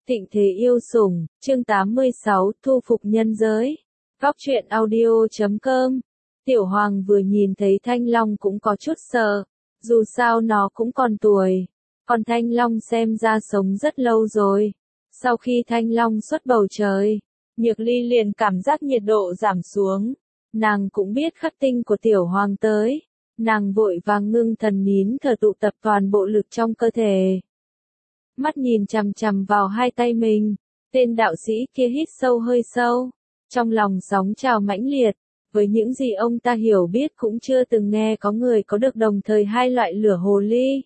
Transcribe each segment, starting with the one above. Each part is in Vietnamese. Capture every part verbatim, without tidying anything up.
Thịnh thế yêu sủng, chương tám mươi sáu, thu phục nhân giới. Góc truyện audio chấm com. Tiểu Hoàng vừa nhìn thấy Thanh Long cũng có chút sợ, dù sao nó cũng còn tuổi, còn Thanh Long xem ra sống rất lâu rồi. Sau khi Thanh Long xuất bầu trời, Nhược Ly liền cảm giác nhiệt độ giảm xuống, nàng cũng biết khắc tinh của Tiểu Hoàng tới, nàng vội vàng ngưng thần nín thở tụ tập toàn bộ lực trong cơ thể. Mắt nhìn chằm chằm vào hai tay mình, tên đạo sĩ kia hít sâu hơi sâu, trong lòng sóng trào mãnh liệt, với những gì ông ta hiểu biết cũng chưa từng nghe có người có được đồng thời hai loại lửa hồ ly.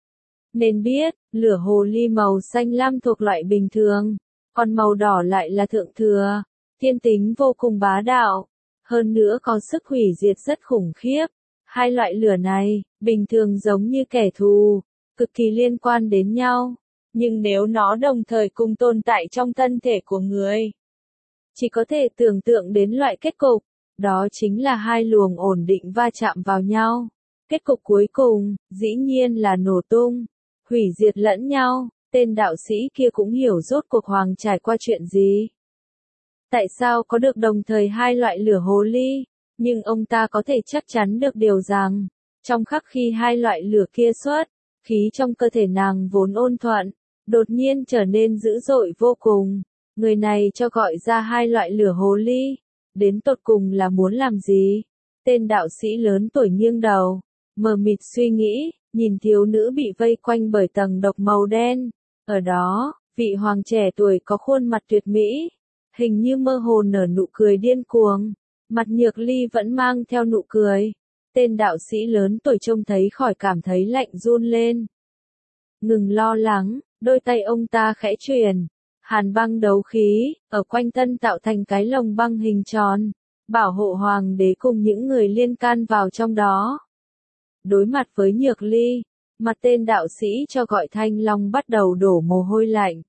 Nên biết, lửa hồ ly màu xanh lam thuộc loại bình thường, còn màu đỏ lại là thượng thừa, thiên tính vô cùng bá đạo, hơn nữa có sức hủy diệt rất khủng khiếp. Hai loại lửa này, bình thường giống như kẻ thù, cực kỳ liên quan đến nhau. Nhưng nếu nó đồng thời cùng tồn tại trong thân thể của người, chỉ có thể tưởng tượng đến loại kết cục, đó chính là hai luồng ổn định va chạm vào nhau. Kết cục cuối cùng, dĩ nhiên là nổ tung, hủy diệt lẫn nhau. Tên đạo sĩ kia cũng hiểu rốt cuộc Hoàng trải qua chuyện gì. Tại sao có được đồng thời hai loại lửa hồ ly, nhưng ông ta có thể chắc chắn được điều rằng, trong khắc khi hai loại lửa kia xuất, khí trong cơ thể nàng vốn ôn thuận, đột nhiên trở nên dữ dội vô cùng. Người này cho gọi ra hai loại lửa hồ ly, đến tột cùng là muốn làm gì? Tên đạo sĩ lớn tuổi nghiêng đầu, mờ mịt suy nghĩ, nhìn thiếu nữ bị vây quanh bởi tầng độc màu đen. Ở đó, vị hoàng trẻ tuổi có khuôn mặt tuyệt mỹ, hình như mơ hồ nở nụ cười điên cuồng, mặt Nhược Ly vẫn mang theo nụ cười. Tên đạo sĩ lớn tuổi trông thấy khỏi cảm thấy lạnh run lên. Ngừng lo lắng, đôi tay ông ta khẽ chuyển, hàn băng đấu khí, ở quanh thân tạo thành cái lồng băng hình tròn, bảo hộ hoàng đế cùng những người liên can vào trong đó. Đối mặt với Nhược Ly, mặt tên đạo sĩ cho gọi Thanh Long bắt đầu đổ mồ hôi lạnh.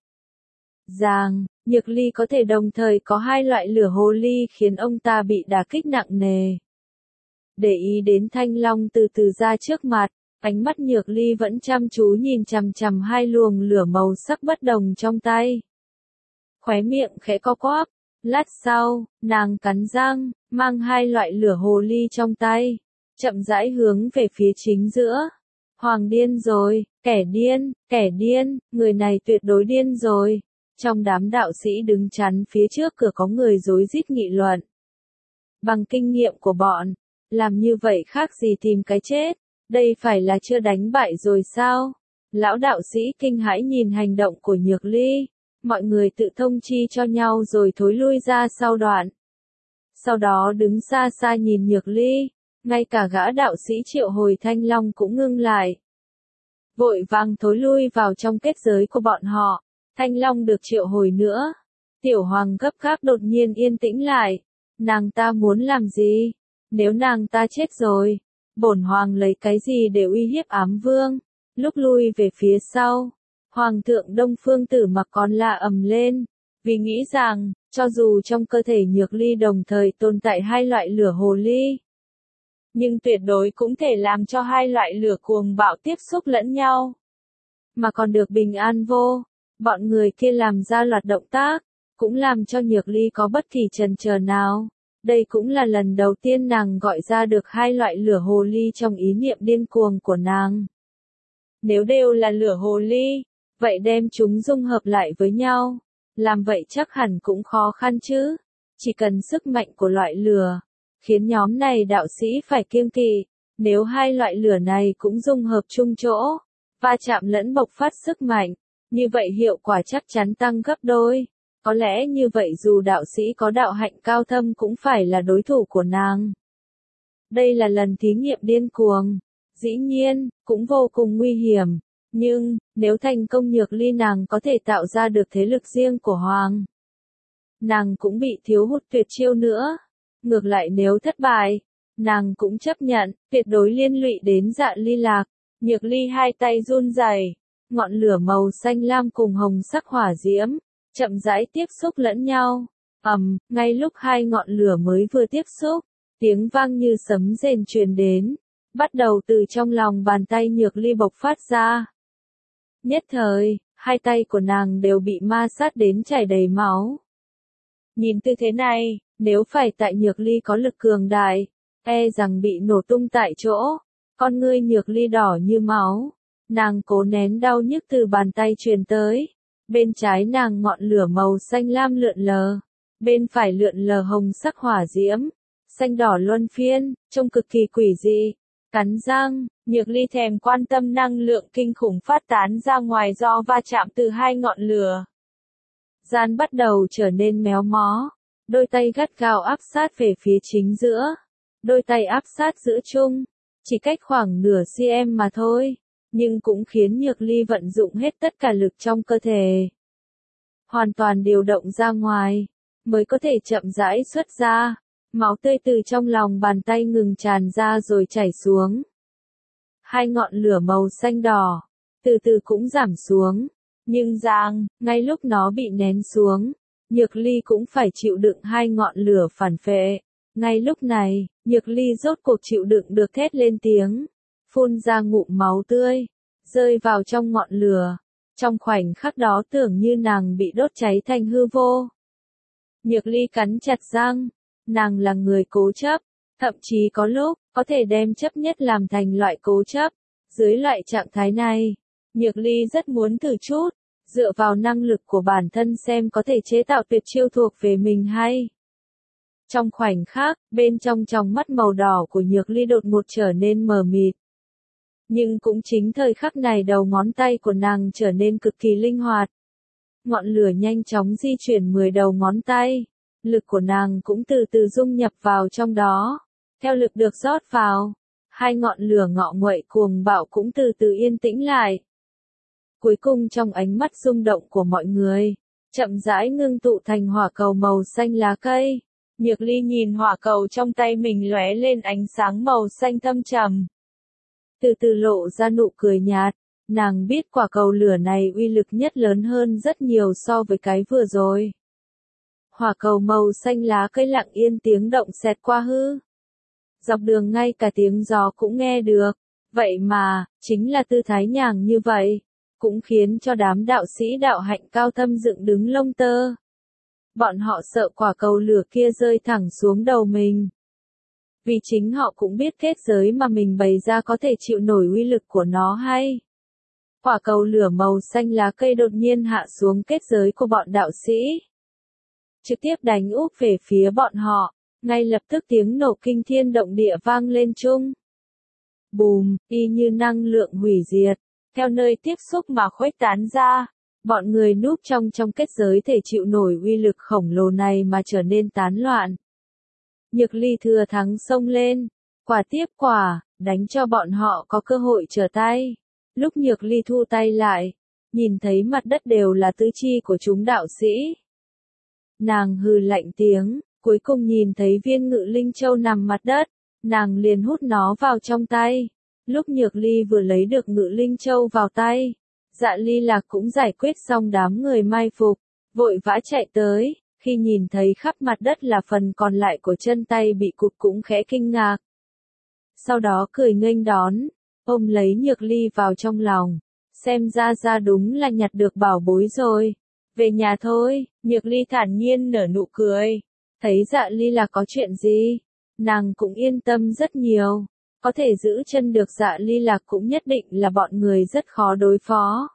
Giang, Nhược Ly có thể đồng thời có hai loại lửa hồ ly khiến ông ta bị đả kích nặng nề. Để ý đến Thanh Long từ từ ra trước mặt, ánh mắt Nhược Ly vẫn chăm chú nhìn chằm chằm hai luồng lửa màu sắc bất đồng trong tay. Khóe miệng khẽ co quắp, lát sau, nàng cắn răng, mang hai loại lửa hồ ly trong tay, chậm rãi hướng về phía chính giữa. Hoàng điên rồi, kẻ điên, kẻ điên, người này tuyệt đối điên rồi. Trong đám đạo sĩ đứng chắn phía trước cửa có người rối rít nghị luận. Bằng kinh nghiệm của bọn, làm như vậy khác gì tìm cái chết, đây phải là chưa đánh bại rồi sao? Lão đạo sĩ kinh hãi nhìn hành động của Nhược Ly, mọi người tự thông chi cho nhau rồi thối lui ra sau đoạn. Sau đó đứng xa xa nhìn Nhược Ly, ngay cả gã đạo sĩ triệu hồi Thanh Long cũng ngưng lại. Vội vàng thối lui vào trong kết giới của bọn họ, Thanh Long được triệu hồi nữa. Tiểu Hoàng gấp gáp đột nhiên yên tĩnh lại, nàng ta muốn làm gì? Nếu nàng ta chết rồi, bổn Hoàng lấy cái gì để uy hiếp Ám Vương? Lúc lui về phía sau, Hoàng thượng Đông Phương Tử Mặc còn la ầm lên, vì nghĩ rằng, cho dù trong cơ thể Nhược Ly đồng thời tồn tại hai loại lửa hồ ly, nhưng tuyệt đối cũng thể làm cho hai loại lửa cuồng bạo tiếp xúc lẫn nhau, mà còn được bình an vô. Bọn người kia làm ra loạt động tác, cũng làm cho Nhược Ly có bất kỳ chần chờ nào. Đây cũng là lần đầu tiên nàng gọi ra được hai loại lửa hồ ly trong ý niệm điên cuồng của nàng. Nếu đều là lửa hồ ly, vậy đem chúng dung hợp lại với nhau, làm vậy chắc hẳn cũng khó khăn chứ. Chỉ cần sức mạnh của loại lửa, khiến nhóm này đạo sĩ phải kiêng kỵ. Nếu hai loại lửa này cũng dung hợp chung chỗ, va chạm lẫn bộc phát sức mạnh, như vậy hiệu quả chắc chắn tăng gấp đôi. Có lẽ như vậy dù đạo sĩ có đạo hạnh cao thâm cũng phải là đối thủ của nàng. Đây là lần thí nghiệm điên cuồng, dĩ nhiên, cũng vô cùng nguy hiểm. Nhưng, nếu thành công Nhược Ly nàng có thể tạo ra được thế lực riêng của Hoàng. Nàng cũng bị thiếu hụt tuyệt chiêu nữa. Ngược lại nếu thất bại, nàng cũng chấp nhận, tuyệt đối liên lụy đến Dạ Ly Lạc. Nhược Ly hai tay run rẩy, ngọn lửa màu xanh lam cùng hồng sắc hỏa diễm, chậm rãi tiếp xúc lẫn nhau. Ầm, ngay lúc hai ngọn lửa mới vừa tiếp xúc, tiếng vang như sấm rền truyền đến, bắt đầu từ trong lòng bàn tay Nhược Ly bộc phát ra. Nhất thời, hai tay của nàng đều bị ma sát đến chảy đầy máu. Nhìn tư thế này, nếu phải tại Nhược Ly có lực cường đại, e rằng bị nổ tung tại chỗ. Con ngươi Nhược Ly đỏ như máu, nàng cố nén đau nhức từ bàn tay truyền tới. Bên trái nàng ngọn lửa màu xanh lam lượn lờ, bên phải lượn lờ hồng sắc hỏa diễm, xanh đỏ luân phiên, trông cực kỳ quỷ dị. Cắn răng, Nhược Ly thèm quan tâm năng lượng kinh khủng phát tán ra ngoài do va chạm từ hai ngọn lửa. Gian bắt đầu trở nên méo mó, đôi tay gắt gao áp sát về phía chính giữa, đôi tay áp sát giữa chung, chỉ cách khoảng nửa cm mà thôi, nhưng cũng khiến Nhược Ly vận dụng hết tất cả lực trong cơ thể. Hoàn toàn điều động ra ngoài, mới có thể chậm rãi xuất ra, máu tươi từ trong lòng bàn tay ngừng tràn ra rồi chảy xuống. Hai ngọn lửa màu xanh đỏ, từ từ cũng giảm xuống, nhưng ràng, ngay lúc nó bị nén xuống, Nhược Ly cũng phải chịu đựng hai ngọn lửa phản phệ. Ngay lúc này, Nhược Ly rốt cuộc chịu đựng được thét lên tiếng, phun ra ngụm máu tươi, rơi vào trong ngọn lửa. Trong khoảnh khắc đó tưởng như nàng bị đốt cháy thành hư vô. Nhược Ly cắn chặt răng, nàng là người cố chấp, thậm chí có lúc, có thể đem chấp nhất làm thành loại cố chấp. Dưới loại trạng thái này, Nhược Ly rất muốn thử chút, dựa vào năng lực của bản thân xem có thể chế tạo tuyệt chiêu thuộc về mình hay. Trong khoảnh khắc, bên trong tròng mắt màu đỏ của Nhược Ly đột ngột trở nên mờ mịt. Nhưng cũng chính thời khắc này đầu ngón tay của nàng trở nên cực kỳ linh hoạt. Ngọn lửa nhanh chóng di chuyển mười đầu ngón tay, lực của nàng cũng từ từ dung nhập vào trong đó. Theo lực được rót vào, hai ngọn lửa ngọ nguậy cuồng bạo cũng từ từ yên tĩnh lại. Cuối cùng trong ánh mắt rung động của mọi người, chậm rãi ngưng tụ thành hỏa cầu màu xanh lá cây. Nhược Ly nhìn hỏa cầu trong tay mình lóe lên ánh sáng màu xanh thâm trầm. Từ từ lộ ra nụ cười nhạt, nàng biết quả cầu lửa này uy lực nhất lớn hơn rất nhiều so với cái vừa rồi. Hỏa cầu màu xanh lá cây lặng yên tiếng động xẹt qua hư. Dọc đường ngay cả tiếng gió cũng nghe được, vậy mà, chính là tư thái nhàng như vậy, cũng khiến cho đám đạo sĩ đạo hạnh cao thâm dựng đứng lông tơ. Bọn họ sợ quả cầu lửa kia rơi thẳng xuống đầu mình. Vì chính họ cũng biết kết giới mà mình bày ra có thể chịu nổi uy lực của nó hay. Quả cầu lửa màu xanh lá cây đột nhiên hạ xuống kết giới của bọn đạo sĩ, trực tiếp đánh úp về phía bọn họ, ngay lập tức tiếng nổ kinh thiên động địa vang lên chung. Bùm, y như năng lượng hủy diệt, theo nơi tiếp xúc mà khuếch tán ra, bọn người núp trong trong kết giới thể chịu nổi uy lực khổng lồ này mà trở nên tán loạn. Nhược Ly thừa thắng xông lên, quả tiếp quả, đánh cho bọn họ có cơ hội trở tay. Lúc Nhược Ly thu tay lại, nhìn thấy mặt đất đều là tứ chi của chúng đạo sĩ. Nàng hừ lạnh tiếng, cuối cùng nhìn thấy viên Ngự Linh Châu nằm mặt đất, nàng liền hút nó vào trong tay. Lúc Nhược Ly vừa lấy được Ngự Linh Châu vào tay, Dạ Ly Lạc cũng giải quyết xong đám người mai phục, vội vã chạy tới, khi nhìn thấy khắp mặt đất là phần còn lại của chân tay bị cụt cũng khẽ kinh ngạc. Sau đó cười nghênh đón, ôm lấy Nhược Ly vào trong lòng, xem ra ra đúng là nhặt được bảo bối rồi. Về nhà thôi, Nhược Ly thản nhiên nở nụ cười, thấy Dạ Ly Lạc có chuyện gì, nàng cũng yên tâm rất nhiều. Có thể giữ chân được Dạ Ly Lạc cũng nhất định là bọn người rất khó đối phó.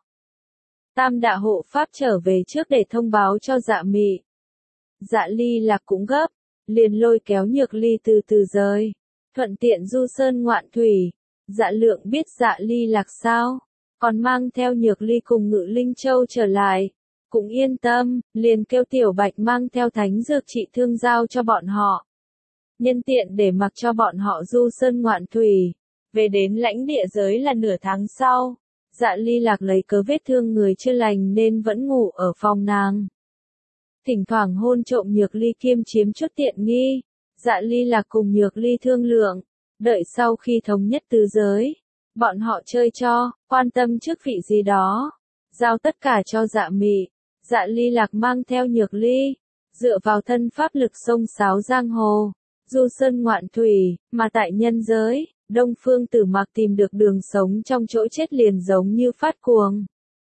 Tam Đạo hộ pháp trở về trước để thông báo cho Dạ Mị. Dạ Ly Lạc cũng gấp, liền lôi kéo Nhược Ly từ từ rời, thuận tiện du sơn ngoạn thủy. Dạ Lượng biết Dạ Ly Lạc sao, còn mang theo Nhược Ly cùng Ngự Linh Châu trở lại, cũng yên tâm, liền kêu Tiểu Bạch mang theo thánh dược trị thương giao cho bọn họ. Nhân tiện để mặc cho bọn họ du sơn ngoạn thủy, về đến lãnh địa giới là nửa tháng sau. Dạ Ly Lạc lấy cớ vết thương người chưa lành nên vẫn ngủ ở phòng nàng. Thỉnh thoảng hôn trộm Nhược Ly kiêm chiếm chút tiện nghi. Dạ Ly Lạc cùng Nhược Ly thương lượng, đợi sau khi thống nhất tứ giới, bọn họ chơi cho, quan tâm chức vị gì đó, giao tất cả cho Dạ Mị. Dạ Ly Lạc mang theo Nhược Ly, dựa vào thân pháp lực sông sáo giang hồ, du sơn ngoạn thủy, mà tại nhân giới, Đông Phương Tử Mạc tìm được đường sống trong chỗ chết liền giống như phát cuồng.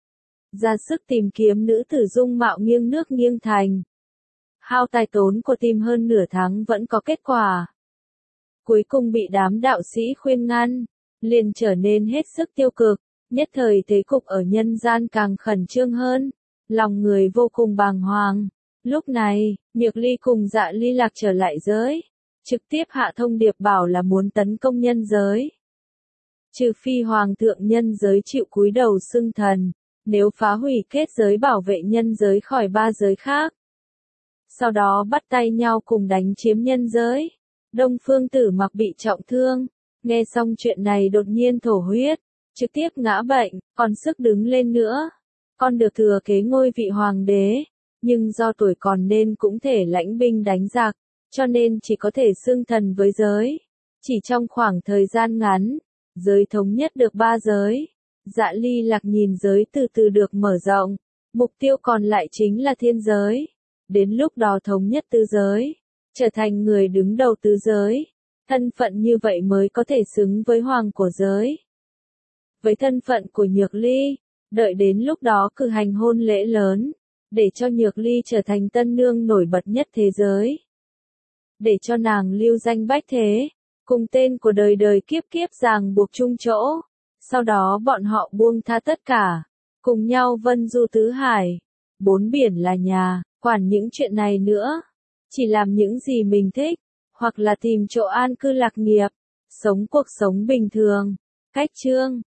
ra sức tìm kiếm nữ tử dung mạo nghiêng nước nghiêng thành. Hao tài tốn của tìm hơn nửa tháng vẫn có kết quả. Cuối cùng bị đám đạo sĩ khuyên ngăn, liền trở nên hết sức tiêu cực, nhất thời thế cục ở nhân gian càng khẩn trương hơn, lòng người vô cùng bàng hoàng. Lúc này, Nhược Ly cùng Dạ Ly Lạc trở lại giới, trực tiếp hạ thông điệp bảo là muốn tấn công nhân giới. Trừ phi hoàng thượng nhân giới chịu cúi đầu xưng thần, nếu phá hủy kết giới bảo vệ nhân giới khỏi ba giới khác. Sau đó bắt tay nhau cùng đánh chiếm nhân giới. Đông Phương Tử Mặc bị trọng thương, nghe xong chuyện này đột nhiên thổ huyết, trực tiếp ngã bệnh, còn sức đứng lên nữa. Con được thừa kế ngôi vị hoàng đế, nhưng do tuổi còn nên cũng thể lãnh binh đánh giặc, cho nên chỉ có thể xưng thần với giới. Chỉ trong khoảng thời gian ngắn, giới thống nhất được ba giới. Dạ Ly Lạc nhìn giới từ từ được mở rộng, mục tiêu còn lại chính là thiên giới. Đến lúc đó thống nhất tứ giới, trở thành người đứng đầu tứ giới. Thân phận như vậy mới có thể xứng với hoàng của giới. Với thân phận của Nhược Ly, đợi đến lúc đó cử hành hôn lễ lớn, để cho Nhược Ly trở thành tân nương nổi bật nhất thế giới. Để cho nàng lưu danh bách thế, cùng tên của đời đời kiếp kiếp ràng buộc chung chỗ. Sau đó bọn họ buông tha tất cả, cùng nhau vân du tứ hải. Bốn biển là nhà, quản những chuyện này nữa. Chỉ làm những gì mình thích, hoặc là tìm chỗ an cư lạc nghiệp, sống cuộc sống bình thường. Cách chương